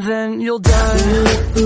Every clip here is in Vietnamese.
and then you'll die.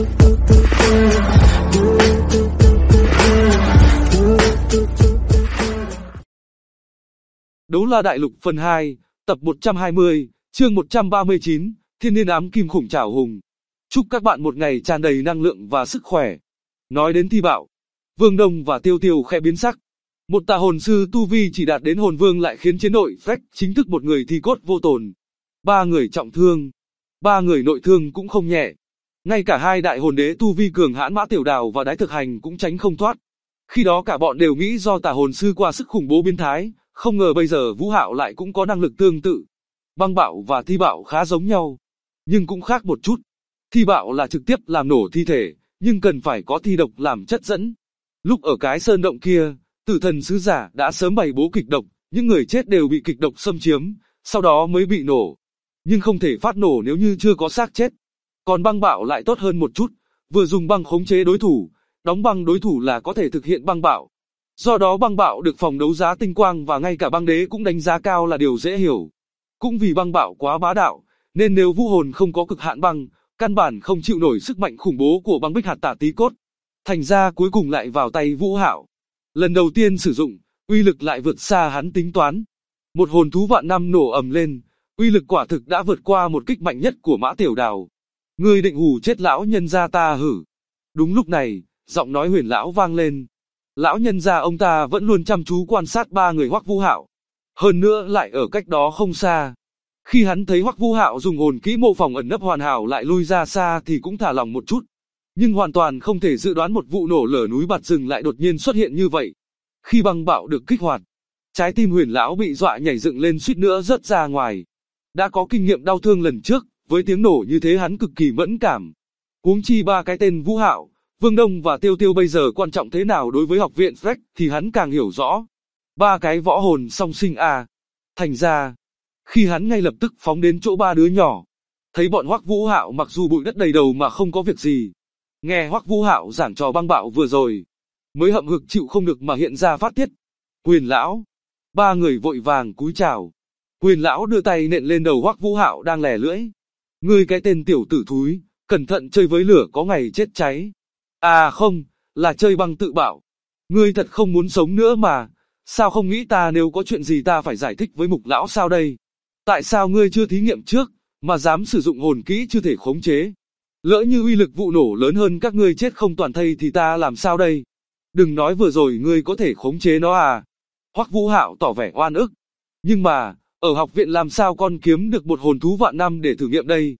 Đấu La Đại Lục phần 2, tập 120, chương 139, Thiên Niên Ám Kim Khủng Trảo Hùng. Chúc các bạn một ngày tràn đầy năng lượng và sức khỏe. Nói đến thi bạo, Vương Đông và Tiêu Tiêu khẽ biến sắc. Một tà hồn sư tu vi chỉ đạt đến hồn vương lại khiến chiến đội Freck chính thức một người thi cốt vô tồn. 3 người trọng thương, 3 người nội thương cũng không nhẹ. Ngay cả 2 đại hồn đế tu vi cường hãn Mã Tiểu Đào và Đái Thực Hành cũng tránh không thoát. Khi đó cả bọn đều nghĩ do tà hồn sư qua sức khủng bố biến thái, không ngờ bây giờ Vũ Hạo lại cũng có năng lực tương tự. Băng bạo và thi bạo khá giống nhau, nhưng cũng khác một chút. Thi bạo là trực tiếp làm nổ thi thể, nhưng cần phải có thi độc làm chất dẫn. Lúc ở cái sơn động kia, Tử Thần Sứ Giả đã sớm bày bố kịch độc, những người chết đều bị kịch độc xâm chiếm, sau đó mới bị nổ. Nhưng không thể phát nổ nếu như chưa có xác chết. Còn băng bạo lại tốt hơn một chút, vừa dùng băng khống chế đối thủ, đóng băng đối thủ là có thể thực hiện băng bạo. Do đó băng bạo được phòng đấu giá tinh quang và ngay cả băng đế cũng đánh giá cao là điều dễ hiểu. Cũng vì băng bạo quá bá đạo, nên nếu vũ hồn không có cực hạn băng, căn bản không chịu nổi sức mạnh khủng bố của băng bích hạt tả tí cốt. Thành ra cuối cùng lại vào tay Vũ Hạo. Lần đầu tiên sử dụng, uy lực lại vượt xa hắn tính toán. Một hồn thú vạn năm nổ ầm lên, uy lực quả thực đã vượt qua một kích mạnh nhất của Mã Tiểu Đào. Ngươi định hù chết lão nhân gia ta hử? Đúng lúc này, giọng nói Huyền lão vang lên. Lão nhân gia ông ta vẫn luôn chăm chú quan sát 3 người Hoắc Vũ Hạo. Hơn nữa lại ở cách đó không xa. Khi hắn thấy Hoắc Vũ Hạo dùng hồn kỹ mô phỏng ẩn nấp hoàn hảo lại lui ra xa thì cũng thả lòng một chút. Nhưng hoàn toàn không thể dự đoán một vụ nổ lở núi bạt rừng lại đột nhiên xuất hiện như vậy. Khi băng bạo được kích hoạt, trái tim Huyền lão bị dọa nhảy dựng lên suýt nữa rớt ra ngoài. Đã có kinh nghiệm đau thương lần trước, với tiếng nổ như thế hắn cực kỳ mẫn cảm. Huống chi 3 cái tên Vũ Hạo, Vương Đông và Tiêu Tiêu bây giờ quan trọng thế nào đối với học viện Freck thì hắn càng hiểu rõ. 3 cái võ hồn song sinh à. Thành ra, khi hắn ngay lập tức phóng đến chỗ 3 đứa nhỏ, thấy bọn Hoắc Vũ Hạo mặc dù bụi đất đầy đầu mà không có việc gì. Nghe Hoắc Vũ Hạo giảng trò băng bạo vừa rồi, mới hậm hực chịu không được mà hiện ra phát tiết. Huyền lão, 3 người vội vàng cúi chào. Huyền lão đưa tay nện lên đầu Hoắc Vũ Hạo đang lè lưỡi. Ngươi cái tên tiểu tử thúi, cẩn thận chơi với lửa có ngày chết cháy. À không, là chơi băng tự bạo. Ngươi thật không muốn sống nữa mà, sao không nghĩ ta nếu có chuyện gì ta phải giải thích với Mục lão sao đây? Tại sao ngươi chưa thí nghiệm trước, mà dám sử dụng hồn kỹ chưa thể khống chế? Lỡ như uy lực vụ nổ lớn hơn các ngươi chết không toàn thây thì ta làm sao đây? Đừng nói vừa rồi ngươi có thể khống chế nó à? Hoắc Vũ Hạo tỏ vẻ oan ức. Nhưng mà, ở học viện làm sao con kiếm được một hồn thú vạn năm để thử nghiệm đây?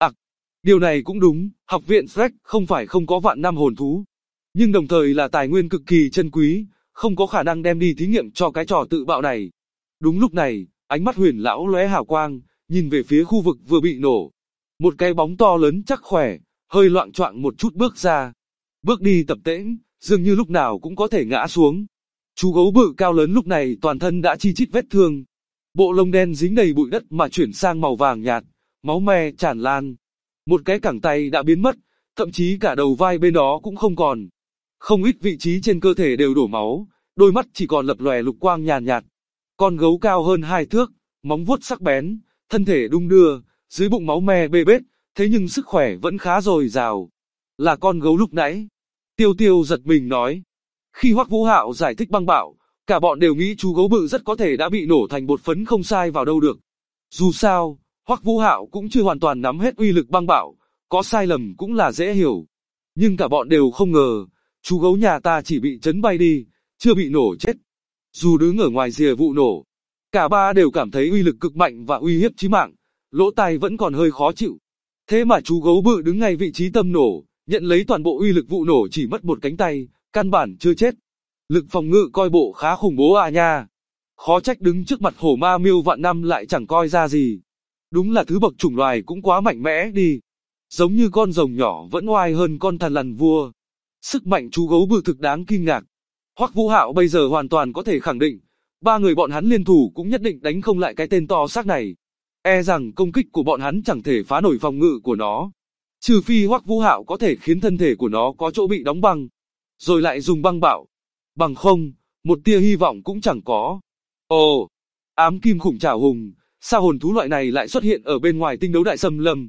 Điều này cũng đúng, học viện Freck không phải không có vạn năm hồn thú, nhưng đồng thời là tài nguyên cực kỳ chân quý, không có khả năng đem đi thí nghiệm cho cái trò tự bạo này. Đúng lúc này, ánh mắt Huyền lão lóe hào quang, nhìn về phía khu vực vừa bị nổ. Một cái bóng to lớn chắc khỏe, hơi loạng choạng một chút bước ra. Bước đi tập tễnh, dường như lúc nào cũng có thể ngã xuống. Chú gấu bự cao lớn lúc này toàn thân đã chi chít vết thương. Bộ lông đen dính đầy bụi đất mà chuyển sang màu vàng nhạt, máu me tràn lan. Một cái cẳng tay đã biến mất, thậm chí cả đầu vai bên đó cũng không còn. Không ít vị trí trên cơ thể đều đổ máu, đôi mắt chỉ còn lập lòe lục quang nhàn nhạt. Con gấu cao hơn 2 thước, móng vuốt sắc bén, thân thể đung đưa, dưới bụng máu me bê bết, thế nhưng sức khỏe vẫn khá dồi dào. Là con gấu lúc nãy. Tiêu Tiêu giật mình nói. Khi Hoắc Vũ Hạo giải thích băng bạo, cả bọn đều nghĩ chú gấu bự rất có thể đã bị nổ thành bột phấn không sai vào đâu được. Dù sao, Hoắc Vũ Hạo cũng chưa hoàn toàn nắm hết uy lực băng bạo, có sai lầm cũng là dễ hiểu. Nhưng cả bọn đều không ngờ, chú gấu nhà ta chỉ bị chấn bay đi, chưa bị nổ chết. Dù đứng ở ngoài rìa vụ nổ, cả 3 đều cảm thấy uy lực cực mạnh và uy hiếp chí mạng, lỗ tai vẫn còn hơi khó chịu. Thế mà chú gấu bự đứng ngay vị trí tâm nổ, nhận lấy toàn bộ uy lực vụ nổ chỉ mất một cánh tay, căn bản chưa chết. Lực phòng ngự coi bộ khá khủng bố à nha. Khó trách đứng trước mặt hổ ma miêu vạn năm lại chẳng coi ra gì. Đúng là thứ bậc chủng loài cũng quá mạnh mẽ đi. Giống như con rồng nhỏ vẫn oai hơn con thằn lằn vua. Sức mạnh chú gấu bự thực đáng kinh ngạc. Hoắc Vũ Hạo bây giờ hoàn toàn có thể khẳng định, 3 người bọn hắn liên thủ cũng nhất định đánh không lại cái tên to xác này. E rằng công kích của bọn hắn chẳng thể phá nổi phòng ngự của nó. Trừ phi Hoắc Vũ Hạo có thể khiến thân thể của nó có chỗ bị đóng băng, rồi lại dùng băng bạo. Bằng không, một tia hy vọng cũng chẳng có. Ồ, ám kim khủng trảo hùng, sao hồn thú loại này lại xuất hiện ở bên ngoài tinh đấu đại xâm lâm?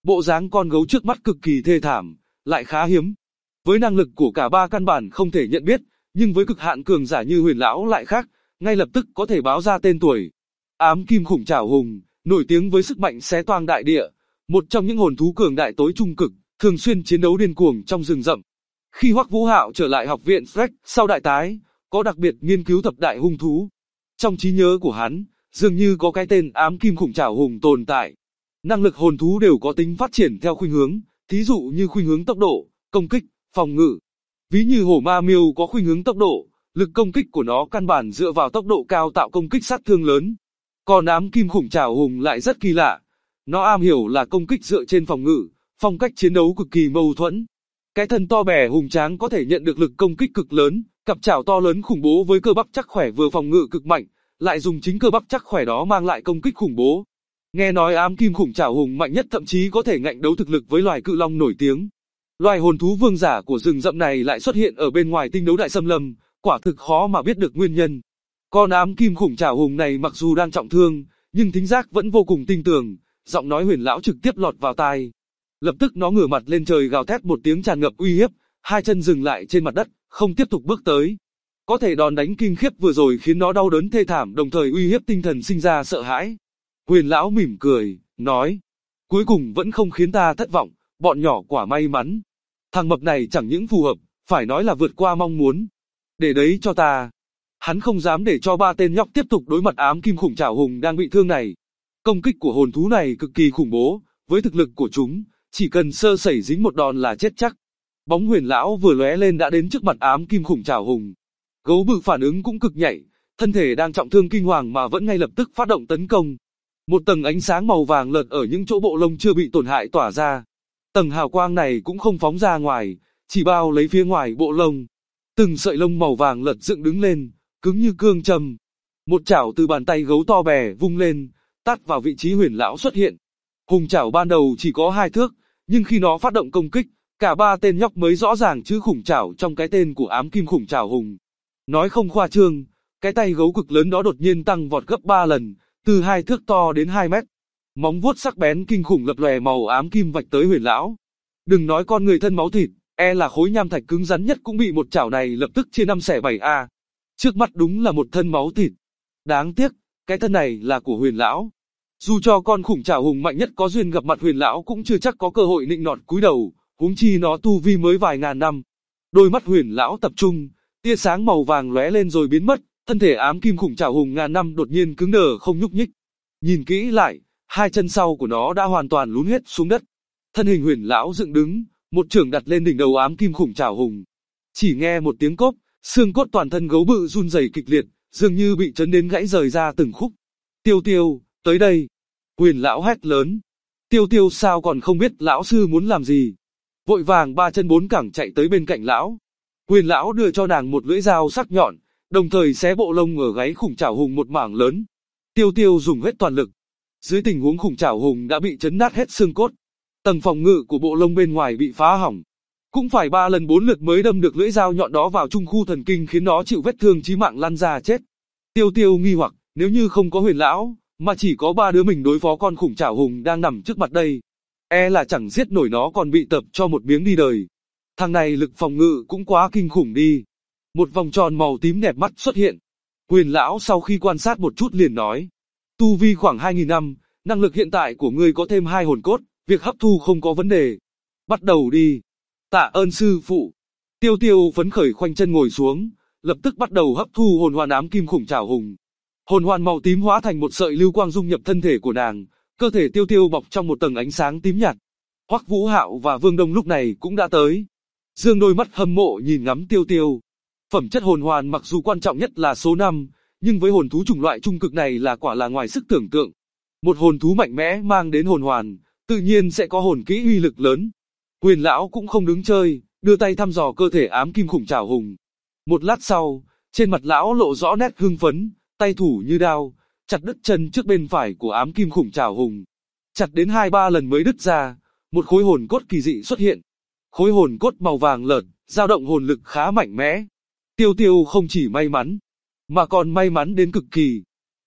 Bộ dáng con gấu trước mắt cực kỳ thê thảm, lại khá hiếm. Với năng lực của cả ba căn bản không thể nhận biết, nhưng với cực hạn cường giả như Huyền lão lại khác, ngay lập tức có thể báo ra tên tuổi. Ám kim khủng trảo hùng, nổi tiếng với sức mạnh xé toang đại địa, một trong những hồn thú cường đại tối trung cực, thường xuyên chiến đấu điên cuồng trong rừng rậm. Khi Hoắc Vũ Hạo trở lại học viện Shrek sau đại tái, có đặc biệt nghiên cứu thập đại hung thú. Trong trí nhớ của hắn, dường như có cái tên ám kim khủng trảo hùng tồn tại. Năng lực hồn thú đều có tính phát triển theo khuynh hướng, thí dụ như khuynh hướng tốc độ, công kích, phòng ngự. Ví như hổ ma miêu có khuynh hướng tốc độ, lực công kích của nó căn bản dựa vào tốc độ cao tạo công kích sát thương lớn. Còn ám kim khủng trảo hùng lại rất kỳ lạ. Nó am hiểu là công kích dựa trên phòng ngự, phong cách chiến đấu cực kỳ mâu thuẫn. Cái thân to bè hùng tráng có thể nhận được lực công kích cực lớn, cặp chảo to lớn khủng bố với cơ bắp chắc khỏe vừa phòng ngự cực mạnh, lại dùng chính cơ bắp chắc khỏe đó mang lại công kích khủng bố. Nghe nói ám kim khủng trảo hùng mạnh nhất thậm chí có thể ngạnh đấu thực lực với loài cự long nổi tiếng. Loài hồn thú vương giả của rừng rậm này lại xuất hiện ở bên ngoài tinh đấu đại xâm lâm, quả thực khó mà biết được nguyên nhân. Con ám kim khủng trảo hùng này mặc dù đang trọng thương, nhưng thính giác vẫn vô cùng tinh tường, giọng nói Huyền lão trực tiếp lọt vào tai. Lập tức nó ngửa mặt lên trời gào thét một tiếng tràn ngập uy hiếp, hai chân dừng lại trên mặt đất, không tiếp tục bước tới. Có thể đòn đánh kinh khiếp vừa rồi khiến nó đau đớn thê thảm, đồng thời uy hiếp tinh thần sinh ra sợ hãi. Huyền lão mỉm cười, nói: cuối cùng vẫn không khiến ta thất vọng, bọn nhỏ quả may mắn. Thằng mập này chẳng những phù hợp, phải nói là vượt qua mong muốn. Để đấy cho ta. Hắn không dám để cho ba tên nhóc tiếp tục đối mặt ám kim khủng trảo hùng đang bị thương này. Công kích của hồn thú này cực kỳ khủng bố, với thực lực của chúng, chỉ cần sơ sẩy dính một đòn là chết chắc. Bóng Huyền lão vừa lóe lên đã đến trước mặt ám kim khủng trảo hùng. Gấu bự phản ứng cũng cực nhạy, thân thể đang trọng thương kinh hoàng mà vẫn ngay lập tức phát động tấn công. Một tầng ánh sáng màu vàng lợt ở những chỗ bộ lông chưa bị tổn hại tỏa ra. Tầng hào quang này cũng không phóng ra ngoài, chỉ bao lấy phía ngoài bộ lông. Từng sợi lông màu vàng lợt dựng đứng lên, cứng như cương châm. Một chảo từ bàn tay gấu to bè vung lên, tát vào vị trí Huyền lão xuất hiện. Hùng chảo ban đầu chỉ có 2 thước, nhưng khi nó phát động công kích, cả ba tên nhóc mới rõ ràng chữ khủng chảo trong cái tên của ám kim khủng trảo hùng. Nói không khoa trương, cái tay gấu cực lớn đó đột nhiên tăng vọt gấp 3 lần, từ 2 thước to đến 2 mét. Móng vuốt sắc bén kinh khủng lập lòe màu ám kim vạch tới Huyền lão. Đừng nói con người thân máu thịt, là khối nham thạch cứng rắn nhất cũng bị một chảo này lập tức chia 5 xẻ 7 a. Trước mắt đúng là một thân máu thịt. Đáng tiếc, cái thân này là của Huyền lão. Dù cho con khủng trảo hùng mạnh nhất có duyên gặp mặt Huyền lão cũng chưa chắc có cơ hội nịnh nọt cúi đầu, huống chi nó tu vi mới vài ngàn năm. Đôi mắt Huyền lão tập trung, tia sáng màu vàng lóe lên rồi biến mất, thân thể ám kim khủng trảo hùng ngàn năm đột nhiên cứng đờ không nhúc nhích. Nhìn kỹ lại, hai chân sau của nó đã hoàn toàn lún hết xuống đất. Thân hình Huyền lão dựng đứng, một chưởng đặt lên đỉnh đầu ám kim khủng trảo hùng. Chỉ nghe một tiếng cốp, xương cốt toàn thân gấu bự run rẩy kịch liệt, dường như bị chấn đến gãy rời ra từng khúc. Tiêu Tiêu, tới đây. Huyền lão hét lớn. Tiêu Tiêu sao còn không biết lão sư muốn làm gì. Vội vàng 3 chân 4 cẳng chạy tới bên cạnh lão. Huyền lão đưa cho nàng một lưỡi dao sắc nhọn, đồng thời xé bộ lông ở gáy khủng trảo hùng một mảng lớn. Tiêu Tiêu dùng hết toàn lực. Dưới tình huống khủng trảo hùng đã bị chấn nát hết xương cốt, tầng phòng ngự của bộ lông bên ngoài bị phá hỏng. Cũng phải 3 lần 4 lượt mới đâm được lưỡi dao nhọn đó vào trung khu thần kinh khiến nó chịu vết thương chí mạng lăn ra chết. Tiêu Tiêu nghi hoặc, nếu như không có Huyền lão, mà chỉ có 3 đứa mình đối phó con khủng trảo hùng đang nằm trước mặt đây, là chẳng giết nổi nó còn bị tập cho một miếng đi đời. Thằng này lực phòng ngự cũng quá kinh khủng đi. Một vòng tròn màu tím đẹp mắt xuất hiện. Huyền lão sau khi quan sát một chút liền nói: tu vi khoảng 2000 năm, năng lực hiện tại của ngươi có thêm 2 hồn cốt, việc hấp thu không có vấn đề. Bắt đầu đi. Tạ ơn sư phụ. Tiêu Tiêu phấn khởi khoanh chân ngồi xuống, lập tức bắt đầu hấp thu hồn hoàn ám kim khủng trảo hùng. Hồn hoàn màu tím hóa thành một sợi lưu quang dung nhập thân thể của nàng, cơ thể Tiêu Tiêu bọc trong một tầng ánh sáng tím nhạt. Hoắc Vũ Hạo và Vương Đông lúc này cũng đã tới. Dương đôi mắt hâm mộ nhìn ngắm Tiêu Tiêu. Phẩm chất hồn hoàn mặc dù quan trọng nhất là số 5, nhưng với hồn thú chủng loại trung cực này là quả là ngoài sức tưởng tượng. Một hồn thú mạnh mẽ mang đến hồn hoàn, tự nhiên sẽ có hồn kỹ uy lực lớn. Huyền lão cũng không đứng chơi, đưa tay thăm dò cơ thể ám kim khủng trảo hùng. Một lát sau, trên mặt lão lộ rõ nét hưng phấn, tay thủ như đao, chặt đứt chân trước bên phải của ám kim khủng trảo hùng. Chặt đến 2-3 lần mới đứt ra, một khối hồn cốt kỳ dị xuất hiện. Khối hồn cốt màu vàng lợt, dao động hồn lực khá mạnh mẽ. Tiêu Tiêu không chỉ may mắn, mà còn may mắn đến cực kỳ.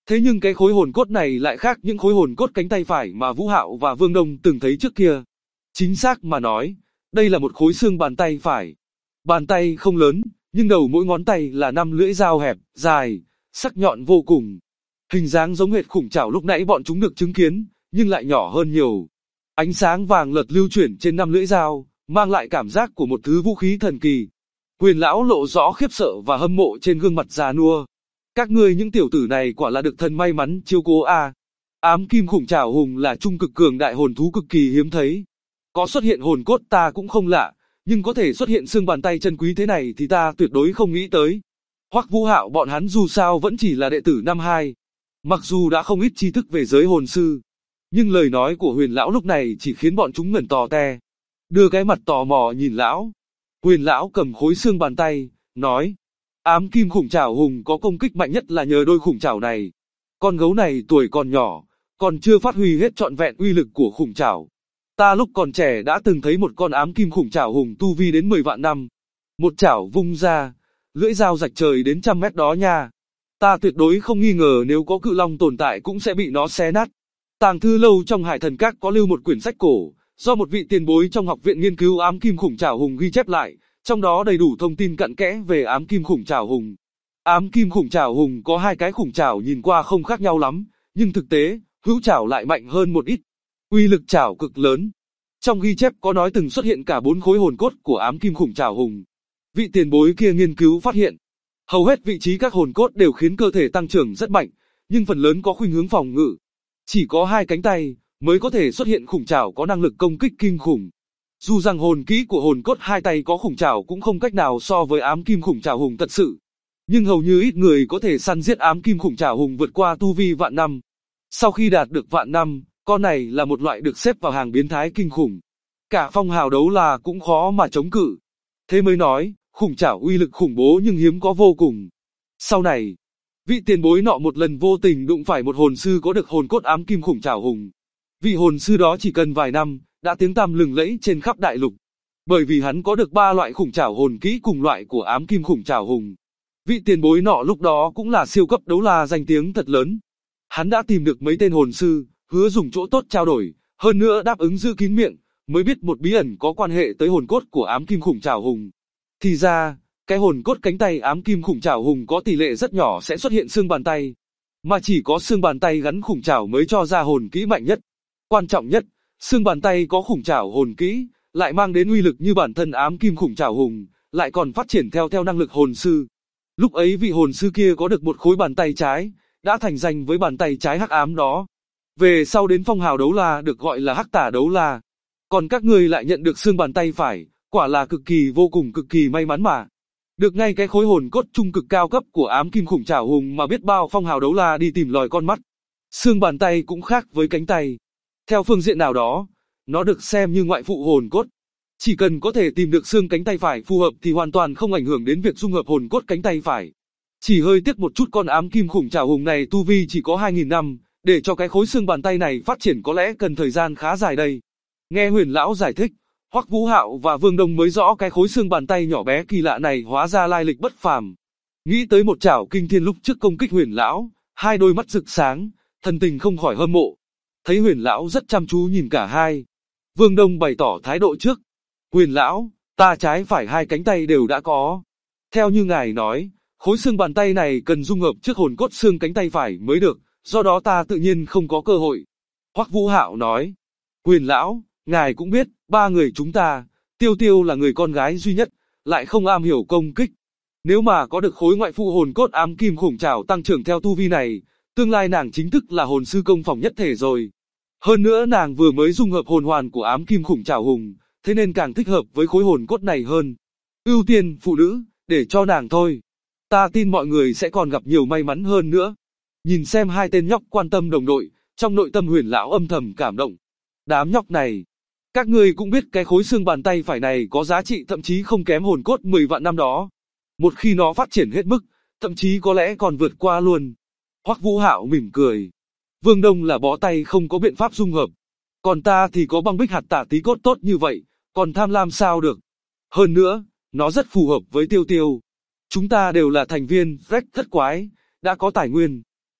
Thế nhưng cái khối hồn cốt này lại khác những khối hồn cốt cánh tay phải mà Vũ Hạo và Vương Đông từng thấy trước kia. Chính xác mà nói, đây là một khối xương bàn tay phải. Bàn tay không lớn, nhưng đầu mỗi ngón tay là 5 lưỡi dao hẹp, dài, sắc nhọn vô cùng. Hình dáng giống hệt khủng trảo lúc nãy bọn chúng được chứng kiến, nhưng lại nhỏ hơn nhiều. Ánh sáng vàng lật lưu chuyển trên 5 lưỡi dao, mang lại cảm giác của một thứ vũ khí thần kỳ. Huyền lão lộ rõ khiếp sợ và hâm mộ trên gương mặt già nua. Các ngươi những tiểu tử này quả là được thần may mắn chiếu cố à. Ám kim khủng trảo hùng là trung cực cường đại hồn thú cực kỳ hiếm thấy. Có xuất hiện hồn cốt ta cũng không lạ, nhưng có thể xuất hiện xương bàn tay chân quý thế này thì ta tuyệt đối không nghĩ tới. Hoắc Vũ Hạo bọn hắn dù sao vẫn chỉ là đệ tử năm 2. Mặc dù đã không ít tri thức về giới hồn sư, nhưng lời nói của Huyền lão lúc này chỉ khiến bọn chúng ngẩn tò te. Đưa cái mặt tò mò nhìn lão. Huyền lão cầm khối xương bàn tay, nói: Ám kim khủng trảo hùng có công kích mạnh nhất là nhờ đôi khủng trảo này. Con gấu này tuổi còn nhỏ, còn chưa phát huy hết trọn vẹn uy lực của khủng trảo. Ta lúc còn trẻ đã từng thấy một con ám kim khủng trảo hùng tu vi đến 10 vạn năm. Một chảo vung ra, lưỡi dao rạch trời đến 100 mét đó nha. Ta tuyệt đối không nghi ngờ nếu có cự long tồn tại cũng sẽ bị nó xé nát. Tàng thư lâu trong Hải Thần Các có lưu một quyển sách cổ, do một vị tiền bối trong học viện nghiên cứu ám kim khủng trảo hùng ghi chép lại, trong đó đầy đủ thông tin cặn kẽ về ám kim khủng trảo hùng. Ám kim khủng trảo hùng có 2 cái khủng trảo nhìn qua không khác nhau lắm, nhưng thực tế, hữu trảo lại mạnh hơn một ít. Uy lực trảo cực lớn. Trong ghi chép có nói từng xuất hiện cả 4 khối hồn cốt của ám kim khủng trảo hùng. Vị tiền bối kia nghiên cứu phát hiện, hầu hết vị trí các hồn cốt đều khiến cơ thể tăng trưởng rất mạnh, nhưng phần lớn có khuynh hướng phòng ngự. Chỉ có 2 cánh tay mới có thể xuất hiện khủng trảo có năng lực công kích kinh khủng. Dù rằng hồn kỹ của hồn cốt 2 tay có khủng trảo cũng không cách nào so với ám kim khủng trảo hùng thật sự. Nhưng hầu như ít người có thể săn giết ám kim khủng trảo hùng vượt qua tu vi vạn năm. Sau khi đạt được vạn năm, con này là một loại được xếp vào hàng biến thái kinh khủng. Cả phong hào đấu la cũng khó mà chống cự. Thế mới nói, khủng trảo uy lực khủng bố nhưng hiếm có vô cùng. Sau này, vị tiền bối nọ một lần vô tình đụng phải một hồn sư có được hồn cốt ám kim khủng trảo hùng. Vị hồn sư đó chỉ cần vài năm, đã tiếng tăm lừng lẫy trên khắp đại lục. Bởi vì hắn có được 3 loại khủng trảo hồn kỹ cùng loại của ám kim khủng trảo hùng. Vị tiền bối nọ lúc đó cũng là siêu cấp đấu la danh tiếng thật lớn. Hắn đã tìm được mấy tên hồn sư, hứa dùng chỗ tốt trao đổi, hơn nữa đáp ứng giữ kín miệng, mới biết một bí ẩn có quan hệ tới hồn cốt của ám kim khủng trảo hùng. Thì ra, cái hồn cốt cánh tay ám kim khủng trảo hùng có tỷ lệ rất nhỏ sẽ xuất hiện xương bàn tay, mà chỉ có xương bàn tay gắn khủng trảo mới cho ra hồn kỹ mạnh nhất. Quan trọng nhất, xương bàn tay có khủng trảo hồn kỹ, lại mang đến uy lực như bản thân ám kim khủng trảo hùng, lại còn phát triển theo năng lực hồn sư. Lúc ấy vị hồn sư kia có được một khối bàn tay trái, đã thành danh với bàn tay trái hắc ám đó. Về sau đến phong hào đấu la được gọi là hắc tả đấu la. Còn các ngươi lại nhận được xương bàn tay phải, quả là cực kỳ vô cùng cực kỳ may mắn mà. Được ngay cái khối hồn cốt trung cực cao cấp của ám kim khủng trảo hùng mà biết bao phong hào đấu la đi tìm lòi con mắt. Xương bàn tay cũng khác với cánh tay. Theo phương diện nào đó, nó được xem như ngoại phụ hồn cốt. Chỉ cần có thể tìm được xương cánh tay phải phù hợp thì hoàn toàn không ảnh hưởng đến việc dung hợp hồn cốt cánh tay phải. Chỉ hơi tiếc một chút con ám kim khủng trảo hùng này tu vi chỉ có 2000 năm, để cho cái khối xương bàn tay này phát triển có lẽ cần thời gian khá dài đây. Nghe Huyền lão giải thích, Hoắc Vũ Hạo và Vương Đông mới rõ cái khối xương bàn tay nhỏ bé kỳ lạ này hóa ra lai lịch bất phàm. Nghĩ tới một chảo kinh thiên lúc trước công kích Huyền lão, 2 đôi mắt rực sáng, thần tình không khỏi hâm mộ. Thấy Huyền lão rất chăm chú nhìn cả hai, Vương Đông bày tỏ thái độ trước. Huyền lão, ta trái phải 2 cánh tay đều đã có. Theo như ngài nói, khối xương bàn tay này cần dung hợp trước hồn cốt xương cánh tay phải mới được, do đó ta tự nhiên không có cơ hội. Hoắc Vũ Hạo nói, Huyền lão, ngài cũng biết, 3 người chúng ta, Tiêu Tiêu là người con gái duy nhất, lại không am hiểu công kích. Nếu mà có được khối ngoại phụ hồn cốt ám kim khủng trảo tăng trưởng theo tu vi này, tương lai nàng chính thức là hồn sư công phòng nhất thể rồi. Hơn nữa nàng vừa mới dung hợp hồn hoàn của ám kim khủng trảo hùng, thế nên càng thích hợp với khối hồn cốt này hơn. Ưu tiên phụ nữ, để cho nàng thôi. Ta tin mọi người sẽ còn gặp nhiều may mắn hơn nữa. Nhìn xem 2 tên nhóc quan tâm đồng đội, trong nội tâm Huyền lão âm thầm cảm động. Đám nhóc này, các ngươi cũng biết cái khối xương bàn tay phải này có giá trị thậm chí không kém hồn cốt 10 vạn năm đó. Một khi nó phát triển hết mức, thậm chí có lẽ còn vượt qua luôn. Hoắc Vũ Hạo mỉm cười. Vương Đông là bó tay không có biện pháp dung hợp. Còn ta thì có băng bích hạt tả tí cốt tốt như vậy, còn tham lam sao được. Hơn nữa, nó rất phù hợp với Tiêu Tiêu. Chúng ta đều là thành viên Rex thất quái, đã có tài nguyên.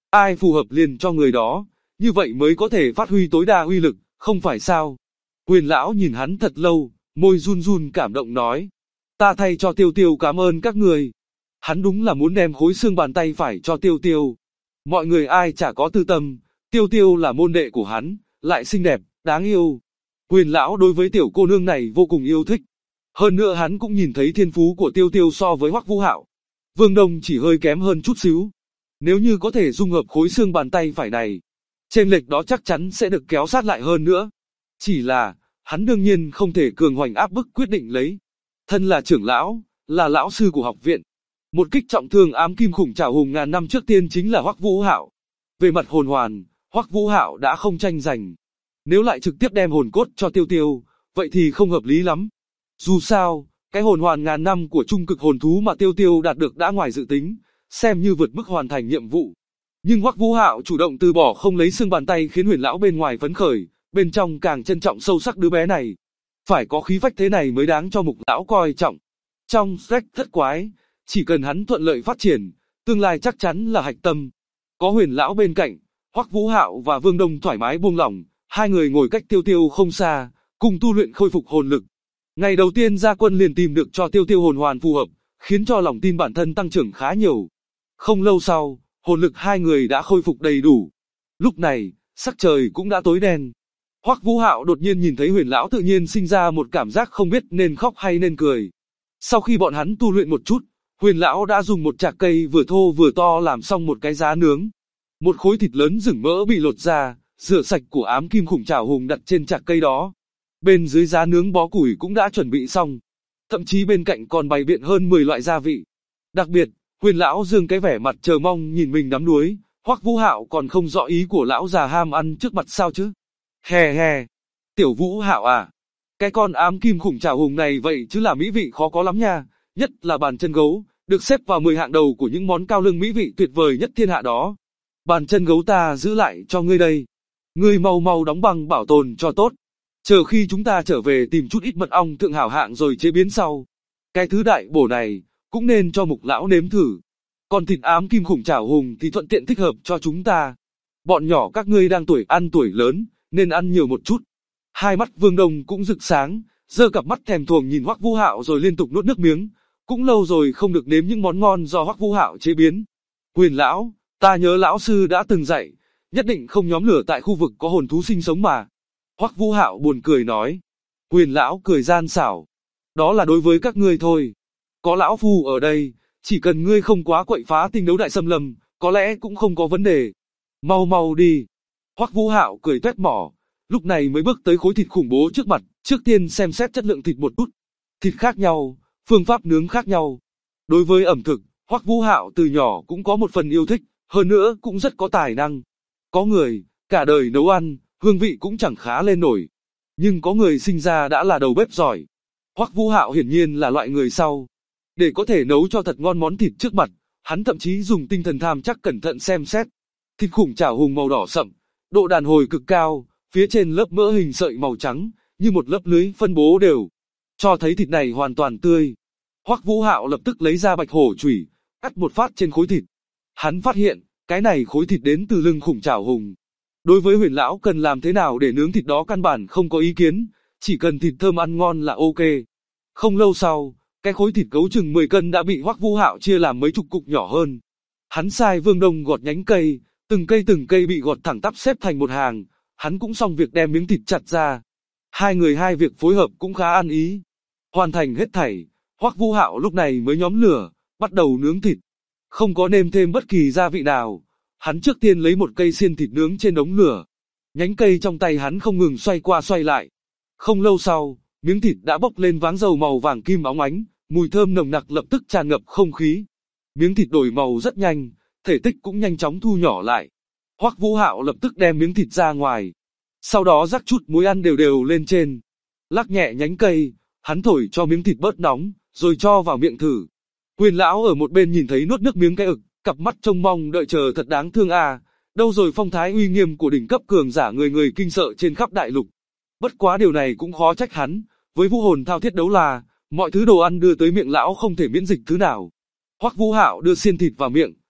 ai phù hợp liền cho người đó, như vậy mới có thể phát huy tối đa uy lực, không phải sao? Huyền lão nhìn hắn thật lâu, môi run run cảm động nói, ta thay cho Tiêu Tiêu cảm ơn các người. Hắn đúng là muốn đem khối xương bàn tay phải cho Tiêu Tiêu. Mọi người ai chả có tư tâm, Tiêu Tiêu là môn đệ của hắn, lại xinh đẹp, đáng yêu. Huyền lão đối với tiểu cô nương này vô cùng yêu thích. Hơn nữa hắn cũng nhìn thấy thiên phú của Tiêu Tiêu so với Hoắc Vũ Hạo. Vương Đông chỉ hơi kém hơn chút xíu. Nếu như có thể dung hợp khối xương bàn tay phải này, chênh lệch đó chắc chắn sẽ được kéo sát lại hơn nữa. Chỉ là, hắn đương nhiên không thể cường hoành áp bức quyết định lấy. Thân là trưởng lão, là lão sư của học viện. Một kích trọng thương ám kim khủng trảo hùng ngàn năm trước tiên chính là Hoắc Vũ Hạo. Về mặt hồn hoàn, Hoắc Vũ Hạo đã không tranh giành. Nếu lại trực tiếp đem hồn cốt cho Tiêu Tiêu, vậy thì không hợp lý lắm. Dù sao, cái hồn hoàn ngàn năm của trung cực hồn thú mà Tiêu Tiêu đạt được đã ngoài dự tính, xem như vượt mức hoàn thành nhiệm vụ. Nhưng Hoắc Vũ Hạo chủ động từ bỏ không lấy xương bàn tay khiến Huyền lão bên ngoài phấn khởi, bên trong càng trân trọng sâu sắc đứa bé này. Phải có khí phách thế này mới đáng cho Mục lão coi trọng. Trong Shrek thất quái, chỉ cần hắn thuận lợi phát triển, tương lai chắc chắn là hạch tâm. Có Huyền lão bên cạnh, Hoắc Vũ Hạo và Vương Đông thoải mái buông lỏng, hai người ngồi cách Tiêu Tiêu không xa, cùng tu luyện khôi phục hồn lực. Ngày đầu tiên ra quân liền tìm được cho Tiêu Tiêu hồn hoàn phù hợp, khiến cho lòng tin bản thân tăng trưởng khá nhiều. Không lâu sau, hồn lực hai người đã khôi phục đầy đủ. Lúc này, sắc trời cũng đã tối đen. Hoắc Vũ Hạo đột nhiên nhìn thấy Huyền lão tự nhiên sinh ra một cảm giác không biết nên khóc hay nên cười. Sau khi bọn hắn tu luyện một chút, Huyền lão đã dùng một chạc cây vừa thô vừa to làm xong một cái giá nướng. Một khối thịt lớn rừng mỡ bị lột ra, rửa sạch của ám kim khủng trảo hùng đặt trên chạc cây đó. Bên dưới giá nướng bó củi cũng đã chuẩn bị xong. Thậm chí bên cạnh còn bày biện hơn 10 loại gia vị. Đặc biệt, Huyền lão dương cái vẻ mặt chờ mong nhìn mình nắm đuối, Hoắc Vũ Hạo còn không rõ ý của lão già ham ăn trước mặt sao chứ. Hè hè, tiểu Vũ Hạo à, cái con ám kim khủng trảo hùng này vậy chứ là mỹ vị khó có lắm nha, nhất là bàn chân gấu, được xếp vào 10 hạng đầu của những món cao lương mỹ vị tuyệt vời nhất thiên hạ đó. Bàn chân gấu ta giữ lại cho ngươi đây. Ngươi mau mau đóng băng bảo tồn cho tốt. Chờ khi chúng ta trở về tìm chút ít mật ong thượng hảo hạng rồi chế biến sau. Cái thứ đại bổ này, cũng nên cho Mục lão nếm thử. Còn thịt ám kim khủng trảo hùng thì thuận tiện thích hợp cho chúng ta. Bọn nhỏ các ngươi đang tuổi ăn tuổi lớn, nên ăn nhiều một chút. Hai mắt Vương Đông cũng rực sáng, giơ cặp mắt thèm thuồng nhìn Hoắc Vũ Hạo rồi liên tục nuốt nước miếng. Cũng lâu rồi không được nếm những món ngon do Hoắc Vũ Hạo chế biến. Huyền lão, ta nhớ lão sư đã từng dạy, nhất định không nhóm lửa tại khu vực có hồn thú sinh sống mà. Hoắc Vũ Hạo buồn cười nói. Huyền lão cười gian xảo. Đó là đối với các ngươi thôi. Có lão phu ở đây, chỉ cần ngươi không quá quậy phá tinh đấu đại xâm lâm, có lẽ cũng không có vấn đề. Mau mau đi. Hoắc Vũ Hạo cười tuét mỏ, lúc này mới bước tới khối thịt khủng bố trước mặt, trước tiên xem xét chất lượng thịt một chút. Thịt khác nhau, phương pháp nướng khác nhau. Đối với ẩm thực, Hoắc Vũ Hạo từ nhỏ cũng có một phần yêu thích, hơn nữa cũng rất có tài năng. Có người, cả đời nấu ăn, hương vị cũng chẳng khá lên nổi. Nhưng có người sinh ra đã là đầu bếp giỏi. Hoắc Vũ Hạo hiển nhiên là loại người sau. Để có thể nấu cho thật ngon món thịt trước mặt, hắn thậm chí dùng tinh thần tham chắc cẩn thận xem xét. Thịt khủng trảo hùng màu đỏ sậm, độ đàn hồi cực cao, phía trên lớp mỡ hình sợi màu trắng, như một lớp lưới phân bố đều. Cho thấy thịt này hoàn toàn tươi. Hoắc Vũ Hạo lập tức lấy ra bạch hổ chủy, cắt một phát trên khối thịt. Hắn phát hiện, cái này khối thịt đến từ lưng khủng trảo hùng. Đối với Huyền lão cần làm thế nào để nướng thịt đó căn bản không có ý kiến, chỉ cần thịt thơm ăn ngon là ok. Không lâu sau, cái khối thịt gấu chừng 10 cân đã bị Hoắc Vũ Hạo chia làm mấy chục cục nhỏ hơn. Hắn sai Vương Đông gọt nhánh cây, từng cây bị gọt thẳng tắp xếp thành một hàng, hắn cũng xong việc đem miếng thịt chặt ra. Hai người hai việc phối hợp cũng khá ăn ý. Hoàn thành hết thảy, Hoắc Vũ Hạo lúc này mới nhóm lửa, bắt đầu nướng thịt. Không có nêm thêm bất kỳ gia vị nào, hắn trước tiên lấy một cây xiên thịt nướng trên đống lửa. Nhánh cây trong tay hắn không ngừng xoay qua xoay lại. Không lâu sau, miếng thịt đã bốc lên váng dầu màu vàng kim óng ánh, mùi thơm nồng nặc lập tức tràn ngập không khí. Miếng thịt đổi màu rất nhanh, thể tích cũng nhanh chóng thu nhỏ lại. Hoắc Vũ Hạo lập tức đem miếng thịt ra ngoài. Sau đó rắc chút muối ăn đều đều lên trên. Lắc nhẹ nhánh cây, hắn thổi cho miếng thịt bớt nóng, rồi cho vào miệng thử. Huyền lão ở một bên nhìn thấy nuốt nước miếng cái ực, cặp mắt trông mong đợi chờ thật đáng thương à. Đâu rồi phong thái uy nghiêm của đỉnh cấp cường giả người người kinh sợ trên khắp đại lục. Bất quá điều này cũng khó trách hắn, với vũ hồn thao thiết đấu là, mọi thứ đồ ăn đưa tới miệng lão không thể miễn dịch thứ nào. Hoắc Vũ Hạo đưa xiên thịt vào miệng,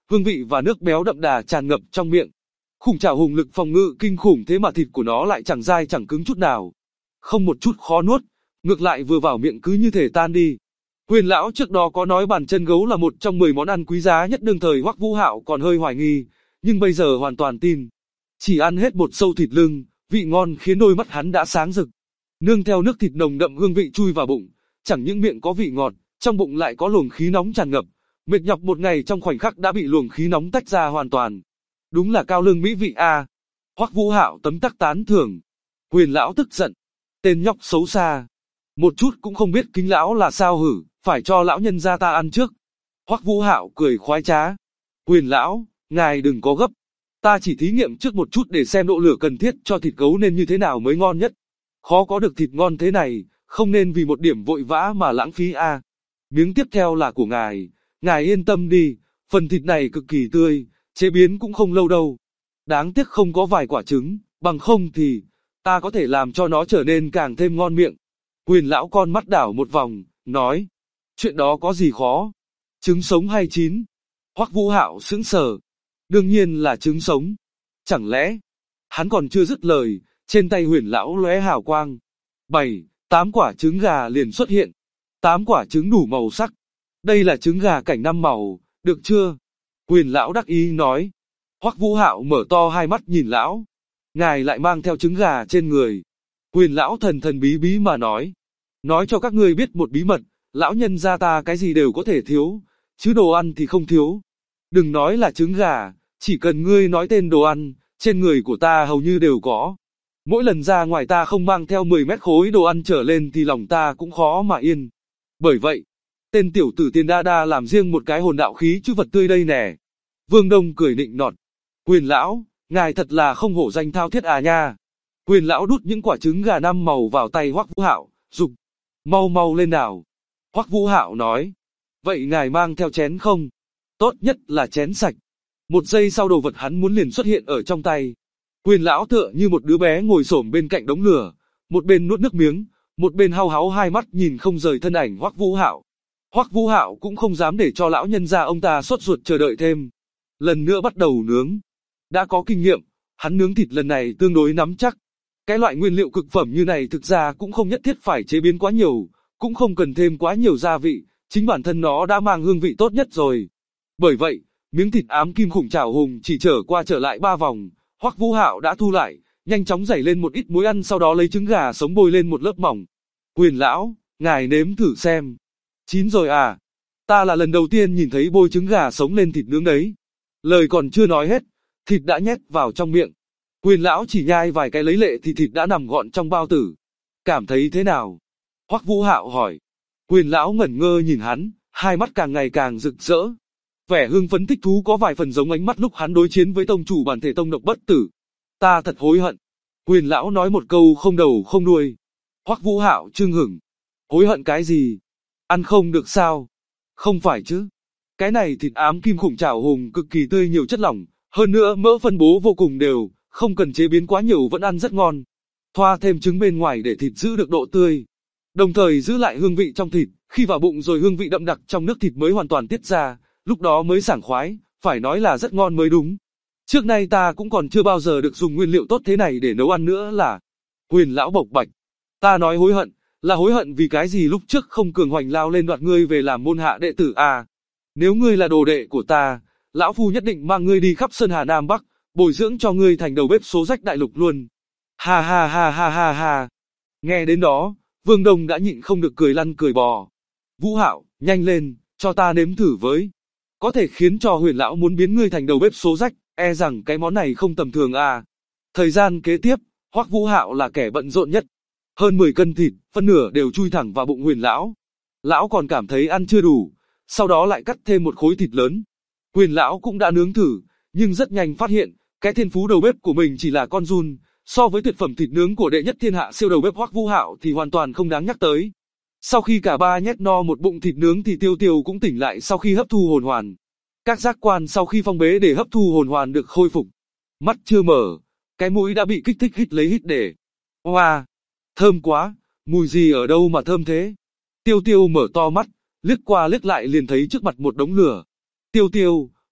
hương vị và nước béo đậm đà tràn ngập trong miệng. Khủng chảo hùng lực phòng ngự kinh khủng, thế mà thịt của nó lại chẳng dai chẳng cứng chút nào. Không một chút khó nuốt, ngược lại vừa vào miệng cứ như thể tan đi. Huyền lão trước đó có nói bàn chân gấu là một trong 10 món ăn quý giá nhất đương thời, Hoắc Vũ Hạo còn hơi hoài nghi, nhưng bây giờ hoàn toàn tin. Chỉ ăn hết một sâu thịt lưng, vị ngon khiến đôi mắt hắn đã sáng rực. Nương theo nước thịt nồng đậm hương vị chui vào bụng, chẳng những miệng có vị ngọt, trong bụng lại có luồng khí nóng tràn ngập. Mệt nhọc một ngày trong khoảnh khắc đã bị luồng khí nóng tách ra hoàn toàn. Đúng là cao lương mỹ vị a. Hoắc Vũ Hạo tấm tắc tán thưởng. Huyền lão tức giận. Tên nhóc xấu xa. Một chút cũng không biết kính lão là sao hử, phải cho lão nhân gia ta ăn trước. Hoắc Vũ Hạo cười khoái trá. Huyền lão, ngài đừng có gấp. Ta chỉ thí nghiệm trước một chút để xem độ lửa cần thiết cho thịt gấu nên như thế nào mới ngon nhất. Khó có được thịt ngon thế này, không nên vì một điểm vội vã mà lãng phí a. Miếng tiếp theo là của ngài. Ngài yên tâm đi, phần thịt này cực kỳ tươi, chế biến cũng không lâu đâu. Đáng tiếc không có vài quả trứng, bằng không thì ta có thể làm cho nó trở nên càng thêm ngon miệng. Huyền lão con mắt đảo một vòng, nói, chuyện đó có gì khó? Trứng sống hay chín? Hoắc Vũ Hạo sững sờ. Đương nhiên là trứng sống. Chẳng lẽ? Hắn còn chưa dứt lời, trên tay Huyền lão lóe hào quang. 7-8 quả trứng gà liền xuất hiện. 8 quả trứng đủ màu sắc. Đây là trứng gà cảnh 5 màu, được chưa? Huyền lão đắc ý nói. Hoắc Vũ Hạo mở to hai mắt nhìn lão. Ngài lại mang theo trứng gà trên người. Huyền lão thần thần bí bí mà nói. Nói cho các ngươi biết một bí mật, lão nhân gia ta cái gì đều có thể thiếu, chứ đồ ăn thì không thiếu. Đừng nói là trứng gà, chỉ cần ngươi nói tên đồ ăn, trên người của ta hầu như đều có. Mỗi lần ra ngoài ta không mang theo 10 mét khối đồ ăn trở lên thì lòng ta cũng khó mà yên. Bởi vậy, tên tiểu tử Tiền Đa Đa làm riêng một cái hồn đạo khí chữ vật tươi đây nè. Vương Đông cười nịnh nọt. Huyền lão, ngài thật là không hổ danh thao thiết à nha. Huyền lão đút những quả trứng gà 5 màu vào tay Hoắc Vũ Hạo, dục, mau mau lên nào. Hoắc Vũ Hạo nói, vậy ngài mang theo chén không? Tốt nhất là chén sạch. Một giây sau đồ vật hắn muốn liền xuất hiện ở trong tay. Huyền lão tựa như một đứa bé ngồi xổm bên cạnh đống lửa, một bên nuốt nước miếng, một bên hau háu hai mắt nhìn không rời thân ảnh Hoắc Vũ Hạo. Hoắc Vũ Hạo cũng không dám để cho lão nhân gia ông ta sốt ruột chờ đợi thêm. Lần nữa bắt đầu nướng. Đã có kinh nghiệm, hắn nướng thịt lần này tương đối nắm chắc. Cái loại nguyên liệu cực phẩm như này thực ra cũng không nhất thiết phải chế biến quá nhiều, cũng không cần thêm quá nhiều gia vị, chính bản thân nó đã mang hương vị tốt nhất rồi. Bởi vậy, miếng thịt ám kim khủng chảo hùng chỉ trở qua trở lại 3 vòng, Hoắc Vũ Hạo đã thu lại, nhanh chóng rảy lên một ít muối ăn, sau đó lấy trứng gà sống bôi lên một lớp mỏng. Huyền lão, ngài nếm thử xem. Chín rồi à? Ta là lần đầu tiên nhìn thấy bôi trứng gà sống lên thịt nướng đấy. Lời còn chưa nói hết, thịt đã nhét vào trong miệng. Huyền lão chỉ nhai vài cái lấy lệ thì thịt đã nằm gọn trong bao tử. Cảm thấy thế nào? Hoắc Vũ Hạo hỏi. Huyền lão ngẩn ngơ nhìn hắn, hai mắt càng ngày càng rực rỡ. Vẻ hưng phấn thích thú có vài phần giống ánh mắt lúc hắn đối chiến với tông chủ bản thể tông độc bất tử. Ta thật hối hận. Huyền lão nói một câu không đầu không đuôi. Hoắc Vũ Hạo chưng hửng. Hối hận cái gì? Ăn không được sao? Không phải chứ. Cái này thịt ám kim khủng chảo hùng cực kỳ tươi, nhiều chất lỏng, hơn nữa mỡ phân bố vô cùng đều, không cần chế biến quá nhiều vẫn ăn rất ngon. Thoa thêm trứng bên ngoài để thịt giữ được độ tươi, đồng thời giữ lại hương vị trong thịt, khi vào bụng rồi hương vị đậm đặc trong nước thịt mới hoàn toàn tiết ra, lúc đó mới sảng khoái, phải nói là rất ngon mới đúng. Trước nay ta cũng còn chưa bao giờ được dùng nguyên liệu tốt thế này để nấu ăn nữa là. Huyền lão bộc bạch. Ta nói hối hận, là hối hận vì cái gì lúc trước không cường hoành lao lên đoạt ngươi về làm môn hạ đệ tử à. Nếu ngươi là đồ đệ của ta, lão phu nhất định mang ngươi đi khắp Sơn Hà Nam Bắc, bồi dưỡng cho ngươi thành đầu bếp số rách đại lục luôn. Ha ha ha ha ha ha. Nghe đến đó, Vương Đông đã nhịn không được cười lăn cười bò. Vũ Hạo, nhanh lên, cho ta nếm thử với. Có thể khiến cho Huyền lão muốn biến ngươi thành đầu bếp số rách, e rằng cái món này không tầm thường à. Thời gian kế tiếp, Hoắc Vũ Hạo là kẻ bận rộn nhất. Hơn 10 cân thịt, phân nửa đều chui thẳng vào bụng Huyền lão. Lão còn cảm thấy ăn chưa đủ, sau đó lại cắt thêm một khối thịt lớn. Huyền lão cũng đã nướng thử, nhưng rất nhanh phát hiện, cái thiên phú đầu bếp của mình chỉ là con giun, so với tuyệt phẩm thịt nướng của đệ nhất thiên hạ siêu đầu bếp Hoắc Vũ Hạo thì hoàn toàn không đáng nhắc tới. Sau khi cả ba nhét no một bụng thịt nướng thì Tiêu Tiêu cũng tỉnh lại sau khi hấp thu hồn hoàn. Các giác quan sau khi phong bế để hấp thu hồn hoàn được khôi phục. Mắt chưa mở, cái mũi đã bị kích thích hít lấy hít để. Wow, thơm quá, mùi gì ở đâu mà thơm thế? Tiêu Tiêu mở to mắt, liếc qua liếc lại liền thấy trước mặt một đống lửa. Tiêu Tiêu,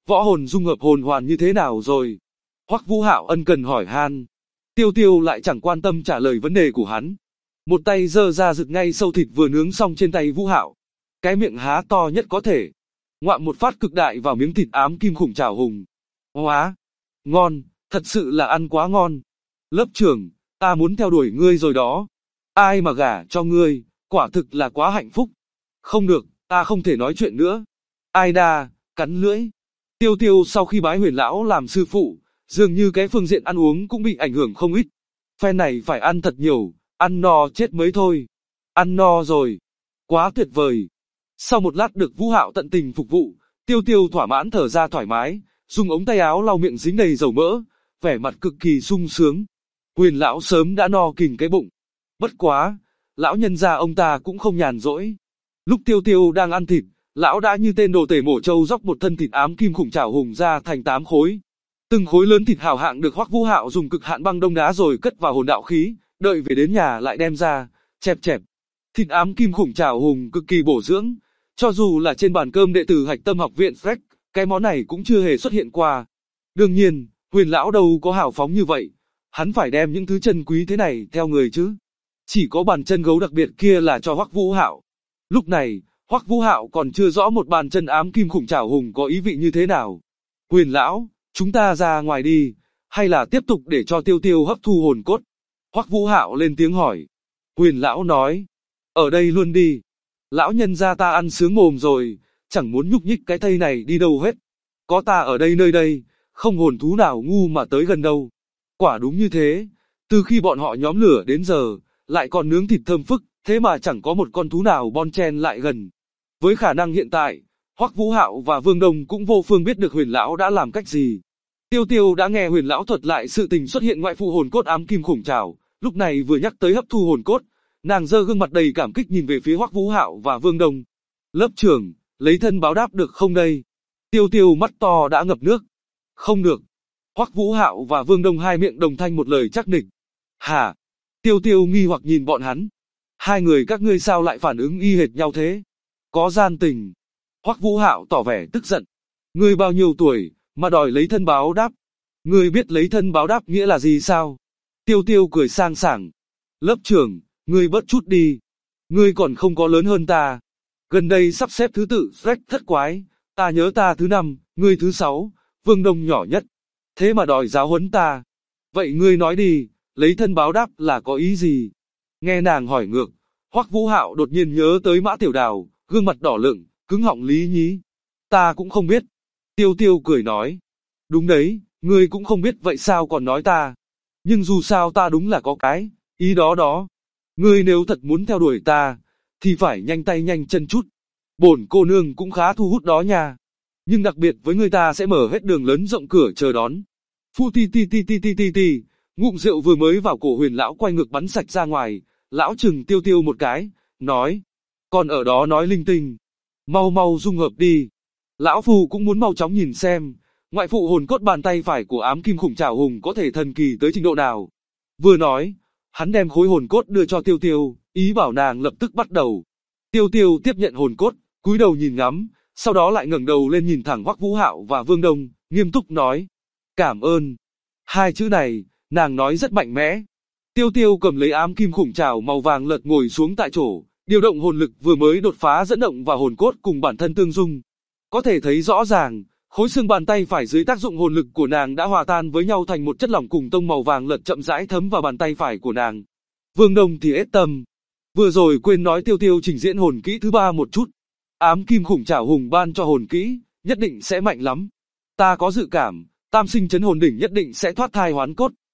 võ hồn dung hợp hồn hoàn như thế nào rồi? Hoắc Vũ Hạo ân cần hỏi han. Tiêu Tiêu lại chẳng quan tâm trả lời vấn đề của hắn. Một tay giơ ra giựt ngay sâu thịt vừa nướng xong trên tay Vũ Hạo. Cái miệng há to nhất có thể. Ngoạm một phát cực đại vào miếng thịt ám kim khủng trảo hùng. Hóa! Ngon, thật sự là ăn quá ngon. Lớp trưởng, ta muốn theo đuổi ngươi rồi đó. Ai mà gả cho ngươi, quả thực là quá hạnh phúc. Không được, ta không thể nói chuyện nữa. Ai đa, cắn lưỡi. Tiêu Tiêu sau khi bái Huyền lão làm sư phụ, dường như cái phương diện ăn uống cũng bị ảnh hưởng không ít. Phen này phải ăn thật nhiều, ăn no chết mới thôi. Ăn no rồi. Quá tuyệt vời. Sau một lát được Vũ Hạo tận tình phục vụ, Tiêu Tiêu thỏa mãn thở ra thoải mái, dùng ống tay áo lau miệng dính đầy dầu mỡ, vẻ mặt cực kỳ sung sướng. Huyền lão sớm đã no kình cái bụng. Bất quá, lão nhân gia ông ta cũng không nhàn rỗi. Lúc Tiêu Tiêu đang ăn thịt, lão đã như tên đồ tể mổ trâu róc một thân thịt ám kim khủng trảo hùng ra thành 8 khối. Từng khối lớn thịt hảo hạng được Hoắc Vũ Hạo dùng cực hạn băng đông đá rồi cất vào hồn đạo khí, đợi về đến nhà lại đem ra, chẹp chẹp. Thịt ám kim khủng trảo hùng cực kỳ bổ dưỡng, cho dù là trên bàn cơm đệ tử Hạch Tâm học viện Freck, cái món này cũng chưa hề xuất hiện qua. Đương nhiên, Huyền lão đâu có hào phóng như vậy, hắn phải đem những thứ chân quý thế này theo người chứ. Chỉ có bàn chân gấu đặc biệt kia là cho Hoắc Vũ Hạo. Lúc này, Hoắc Vũ Hạo còn chưa rõ một bàn chân ám kim khủng trảo hùng có ý vị như thế nào. Huyền lão, chúng ta ra ngoài đi, hay là tiếp tục để cho Tiêu Tiêu hấp thu hồn cốt? Hoắc Vũ Hạo lên tiếng hỏi. Huyền lão nói, ở đây luôn đi. Lão nhân gia ta ăn sướng mồm rồi, chẳng muốn nhúc nhích cái thây này đi đâu hết. Có ta ở đây nơi đây, không hồn thú nào ngu mà tới gần đâu. Quả đúng như thế, từ khi bọn họ nhóm lửa đến giờ, lại còn nướng thịt thơm phức, thế mà chẳng có một con thú nào bon chen lại gần. Với khả năng hiện tại, Hoắc Vũ Hạo và Vương Đông cũng vô phương biết được Huyền lão đã làm cách gì. Tiêu Tiêu đã nghe Huyền lão thuật lại sự tình xuất hiện ngoại phụ hồn cốt ám kim khủng trảo, lúc này vừa nhắc tới hấp thu hồn cốt, nàng giơ gương mặt đầy cảm kích nhìn về phía Hoắc Vũ Hạo và Vương Đông. Lớp trưởng, lấy thân báo đáp được không đây? Tiêu Tiêu mắt to đã ngập nước. Không được. Hoắc Vũ Hạo và Vương Đông hai miệng đồng thanh một lời chắc nịch. Hả? Tiêu Tiêu nghi hoặc nhìn bọn hắn. Hai người các ngươi sao lại phản ứng y hệt nhau thế? Có gian tình. Hoắc Vũ Hạo tỏ vẻ tức giận. Ngươi bao nhiêu tuổi, mà đòi lấy thân báo đáp? Ngươi biết lấy thân báo đáp nghĩa là gì sao? Tiêu Tiêu cười sang sảng. Lớp trưởng, ngươi bớt chút đi. Ngươi còn không có lớn hơn ta. Gần đây sắp xếp thứ tự Freck thất quái. Ta nhớ ta thứ 5, ngươi thứ 6, Vương Đông nhỏ nhất. Thế mà đòi giáo huấn ta. Vậy ngươi nói đi, lấy thân báo đáp là có ý gì? Nghe nàng hỏi ngược, Hoắc Vũ Hạo đột nhiên nhớ tới Mã Tiểu Đào, gương mặt đỏ lựng, cứng họng lý nhí. Ta cũng không biết. Tiêu Tiêu cười nói. Đúng đấy, ngươi cũng không biết vậy sao còn nói ta. Nhưng dù sao ta đúng là có cái ý đó đó. Ngươi nếu thật muốn theo đuổi ta, thì phải nhanh tay nhanh chân chút. Bổn cô nương cũng khá thu hút đó nha. Nhưng đặc biệt với người ta sẽ mở hết đường lớn rộng cửa chờ đón. Phu ti ti ti ti ti ti ti, ngụm rượu vừa mới vào cổ Huyền lão quay ngược bắn sạch ra ngoài, lão chừng Tiêu Tiêu một cái, nói. Còn ở đó nói linh tinh. Mau mau dung hợp đi. Lão Phu cũng muốn mau chóng nhìn xem, ngoại phụ hồn cốt bàn tay phải của ám kim khủng trảo hùng có thể thần kỳ tới trình độ nào. Vừa nói, hắn đem khối hồn cốt đưa cho Tiêu Tiêu, ý bảo nàng lập tức bắt đầu. Tiêu Tiêu tiếp nhận hồn cốt, cúi đầu nhìn ngắm, sau đó lại ngẩng đầu lên nhìn thẳng Hoắc Vũ Hạo và Vương Đông, nghiêm túc nói. Cảm ơn. Hai chữ này, nàng nói rất mạnh mẽ. Tiêu Tiêu cầm lấy ám kim khủng trảo màu vàng lật ngồi xuống tại chỗ, điều động hồn lực vừa mới đột phá dẫn động vào hồn cốt cùng bản thân tương dung. Có thể thấy rõ ràng, khối xương bàn tay phải dưới tác dụng hồn lực của nàng đã hòa tan với nhau thành một chất lỏng cùng tông màu vàng lật chậm rãi thấm vào bàn tay phải của nàng. Vương Đông thì ết tâm. Vừa rồi quên nói Tiêu Tiêu trình diễn hồn kỹ thứ 3 một chút. Ám kim khủng trảo hùng ban cho hồn kỹ, nhất định sẽ mạnh lắm. Ta có dự cảm, tam sinh chấn hồn đỉnh nhất định sẽ thoát thai hoán cốt.